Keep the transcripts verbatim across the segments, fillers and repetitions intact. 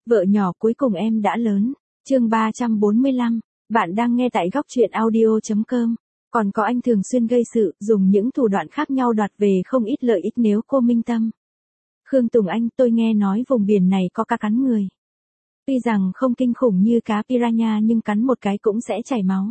Vợ nhỏ cuối cùng em đã lớn. Chương ba trăm bốn mươi lăm. Bạn đang nghe tại góc truyện audio chấm com. Còn có anh thường xuyên gây sự, dùng những thủ đoạn khác nhau đoạt về không ít lợi ích nếu cô minh tâm. Khương Tùng Anh, tôi nghe nói vùng biển này có cá cắn người. Tuy rằng không kinh khủng như cá piranha nhưng cắn một cái cũng sẽ chảy máu.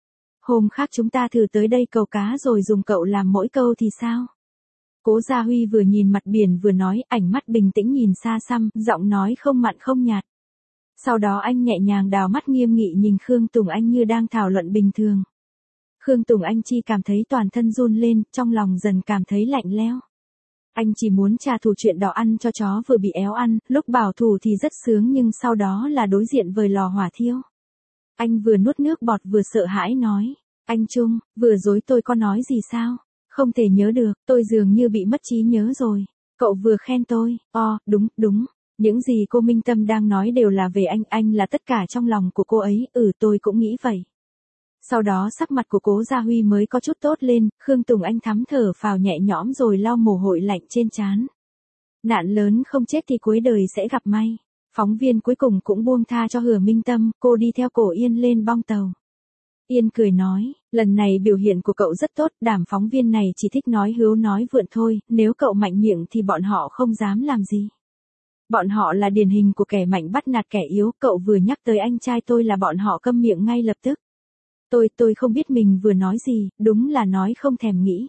Hôm khác chúng ta thử tới đây câu cá rồi dùng cậu làm mỗi câu thì sao? Cố Gia Huy vừa nhìn mặt biển vừa nói, ảnh mắt bình tĩnh nhìn xa xăm, giọng nói không mặn không nhạt. Sau đó anh nhẹ nhàng đào mắt nghiêm nghị nhìn Khương Tùng Anh như đang thảo luận bình thường. Khương Tùng Anh chỉ cảm thấy toàn thân run lên, trong lòng dần cảm thấy lạnh lẽo. Anh chỉ muốn trả thù chuyện đỏ ăn cho chó vừa bị éo ăn, lúc bảo thủ thì rất sướng nhưng sau đó là đối diện với lò hỏa thiêu. Anh vừa nuốt nước bọt vừa sợ hãi nói, anh Trung, vừa dối tôi có nói gì sao? Không thể nhớ được, tôi dường như bị mất trí nhớ rồi. Cậu vừa khen tôi, o, đúng, đúng. Những gì cô Minh Tâm đang nói đều là về anh, anh là tất cả trong lòng của cô ấy, ừ tôi cũng nghĩ vậy. Sau đó sắc mặt của Cố Gia Huy mới có chút tốt lên, Khương Tùng Anh thắm thở phào nhẹ nhõm rồi lau mồ hôi lạnh trên trán. Nạn lớn không chết thì cuối đời sẽ gặp may. Phóng viên cuối cùng cũng buông tha cho Hứa Minh Tâm, cô đi theo Cổ Yên lên bong tàu. Yên cười nói, lần này biểu hiện của cậu rất tốt, đảm phóng viên này chỉ thích nói hữu nói vượn thôi, nếu cậu mạnh miệng thì bọn họ không dám làm gì. Bọn họ là điển hình của kẻ mạnh bắt nạt kẻ yếu, cậu vừa nhắc tới anh trai tôi là bọn họ câm miệng ngay lập tức. Tôi, tôi không biết mình vừa nói gì, đúng là nói không thèm nghĩ.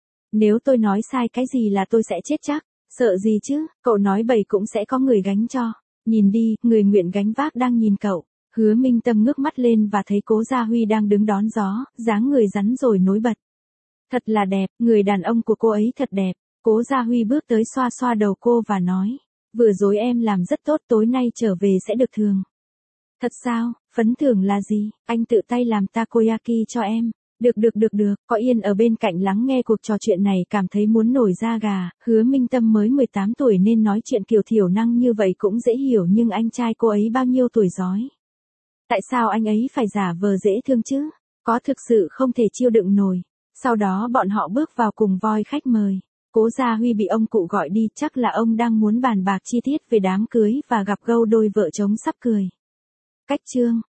Nếu tôi nói sai cái gì là tôi sẽ chết chắc, sợ gì chứ, cậu nói bậy cũng sẽ có người gánh cho. Nhìn đi, người nguyện gánh vác đang nhìn cậu. Hứa Minh Tâm ngước mắt lên và thấy Cố Gia Huy đang đứng đón gió, dáng người rắn rồi nối bật. Thật là đẹp, người đàn ông của cô ấy thật đẹp. Cố Gia Huy bước tới xoa xoa đầu cô và nói, vừa rồi em làm rất tốt, tối nay trở về sẽ được thưởng. Thật sao, phấn thưởng là gì, anh tự tay làm takoyaki cho em. Được được được được, có Yên ở bên cạnh lắng nghe cuộc trò chuyện này cảm thấy muốn nổi da gà, Hứa Minh Tâm mới mười tám tuổi nên nói chuyện kiểu thiểu năng như vậy cũng dễ hiểu nhưng anh trai cô ấy bao nhiêu tuổi rói. Tại sao anh ấy phải giả vờ dễ thương chứ? Có thực sự không thể chiêu đựng nổi. Sau đó bọn họ bước vào cùng voi khách mời. Cố Gia Huy bị ông cụ gọi đi, chắc là ông đang muốn bàn bạc chi tiết về đám cưới và gặp gâu đôi vợ chồng sắp cười. Cách chương